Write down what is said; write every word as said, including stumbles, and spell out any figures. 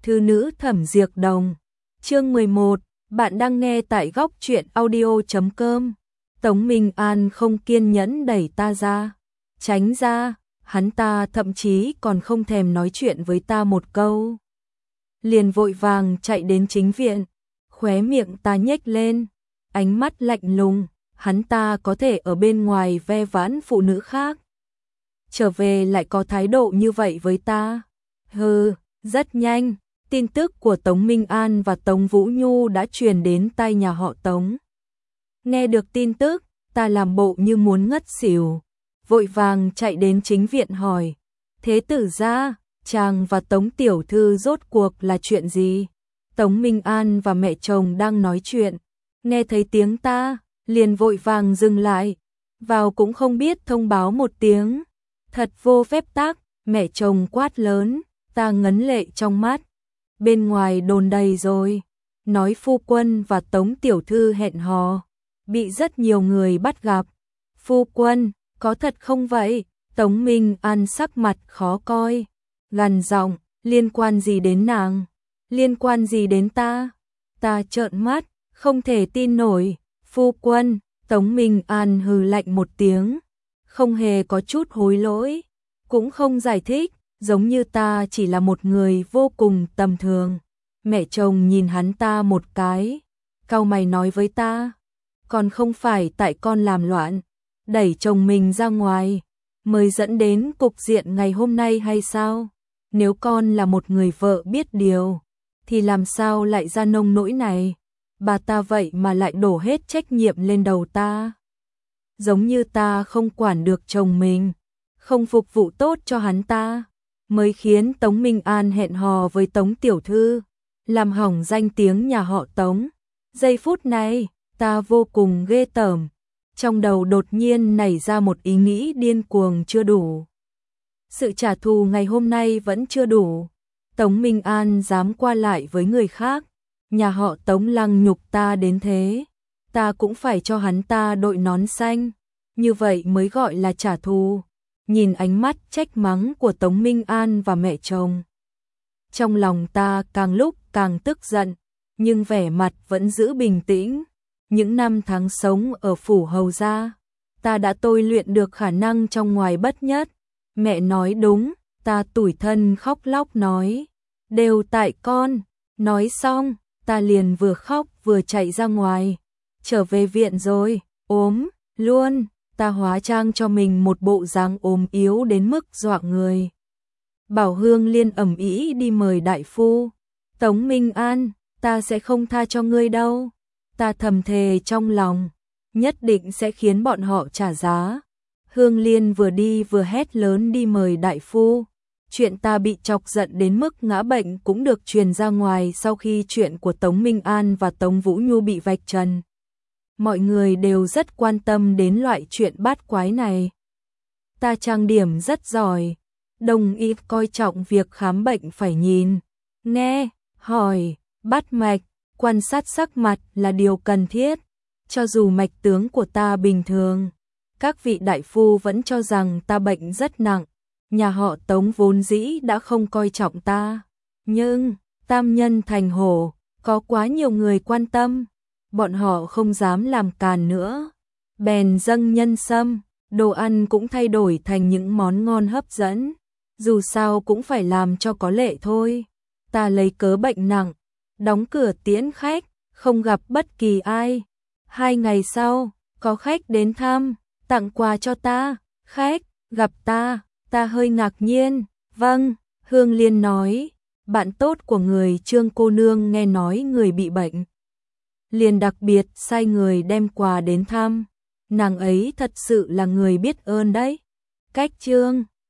Thư nữ Thẩm Diệt Đồng. Chương mười một, bạn đang nghe tại góc truyện audio chấm com. Tống Minh An không kiên nhẫn đẩy ta ra, tránh ra, hắn ta thậm chí còn không thèm nói chuyện với ta một câu. Liền vội vàng chạy đến chính viện, khóe miệng ta nhếch lên, ánh mắt lạnh lùng, hắn ta có thể ở bên ngoài ve vãn phụ nữ khác, trở về lại có thái độ như vậy với ta. Hừ, rất nhanh, tin tức của Tống Minh An và Tống Vũ Nhu đã truyền đến tai nhà họ Tống. Nghe được tin tức, ta làm bộ như muốn ngất xỉu, vội vàng chạy đến chính viện hỏi, thế tử gia, chàng và Tống tiểu thư rốt cuộc là chuyện gì? Tống Minh An và mẹ chồng đang nói chuyện, nghe thấy tiếng ta, liền vội vàng dừng lại, vào cũng không biết thông báo một tiếng, thật vô phép tắc, mẹ chồng quát lớn, ta ngấn lệ trong mắt, bên ngoài đồn đầy rồi, nói phu quân và Tống tiểu thư hẹn hò, bị rất nhiều người bắt gặp. Phu quân, có thật không vậy? Tống Minh An sắc mặt khó coi, gằn giọng, liên quan gì đến nàng? Liên quan gì đến ta? Ta trợn mắt, không thể tin nổi. Phu quân, Tống Minh An hừ lạnh một tiếng, không hề có chút hối lỗi, cũng không giải thích, giống như ta chỉ là một người vô cùng tầm thường. Mẹ chồng nhìn hắn ta một cái, cau mày nói với ta, còn không phải tại con làm loạn, đẩy chồng mình ra ngoài, mới dẫn đến cục diện ngày hôm nay hay sao? Nếu con là một người vợ biết điều, thì làm sao lại ra nông nỗi này? Bà ta vậy mà lại đổ hết trách nhiệm lên đầu ta. Giống như ta không quản được chồng mình, không phục vụ tốt cho hắn ta, mới khiến Tống Minh An hẹn hò với Tống tiểu thư, làm hỏng danh tiếng nhà họ Tống. Giây phút này, ta vô cùng ghê tởm, trong đầu đột nhiên nảy ra một ý nghĩ điên cuồng chưa đủ. Sự trả thù ngày hôm nay vẫn chưa đủ. Tống Minh An dám qua lại với người khác, nhà họ Tống lăng nhục ta đến thế, ta cũng phải cho hắn ta đội nón xanh, như vậy mới gọi là trả thù. Nhìn ánh mắt trách mắng của Tống Minh An và mẹ chồng, trong lòng ta càng lúc càng tức giận, nhưng vẻ mặt vẫn giữ bình tĩnh. Những năm tháng sống ở phủ hầu gia, ta đã tôi luyện được khả năng trong ngoài bất nhất. Mẹ nói đúng, ta tủi thân khóc lóc nói, đều tại con. Nói xong, ta liền vừa khóc vừa chạy ra ngoài, trở về viện rồi, ốm luôn. Ta hóa trang cho mình một bộ dáng ốm yếu đến mức dọa người. Bảo Hương Liên ầm ĩ đi mời đại phu. Tống Minh An, ta sẽ không tha cho ngươi đâu. Ta thầm thề trong lòng, nhất định sẽ khiến bọn họ trả giá. Hương Liên vừa đi vừa hét lớn đi mời đại phu. Chuyện ta bị chọc giận đến mức ngã bệnh cũng được truyền ra ngoài sau khi chuyện của Tống Minh An và Tống Vũ Nhu bị vạch trần. Mọi người đều rất quan tâm đến loại chuyện bát quái này. Ta trang điểm rất giỏi, đồng ý coi trọng việc khám bệnh phải nhìn, nghe, hỏi, bắt mạch, quan sát sắc mặt là điều cần thiết. Cho dù mạch tướng của ta bình thường, các vị đại phu vẫn cho rằng ta bệnh rất nặng. Nhà họ Tống vốn dĩ đã không coi trọng ta, nhưng tam nhân thành hổ, có quá nhiều người quan tâm, bọn họ không dám làm càn nữa, bèn dâng nhân sâm, đồ ăn cũng thay đổi thành những món ngon hấp dẫn, dù sao cũng phải làm cho có lệ thôi. Ta lấy cớ bệnh nặng, đóng cửa tiễn khách, không gặp bất kỳ ai. Hai ngày sau, có khách đến thăm, tặng quà cho ta. Khách gặp ta, ta hơi ngạc nhiên. Vâng, Hương Liên nói, bạn tốt của người Trương cô nương nghe nói người bị bệnh, liền đặc biệt sai người đem quà đến thăm. Nàng ấy thật sự là người biết ơn đấy. Cách Trương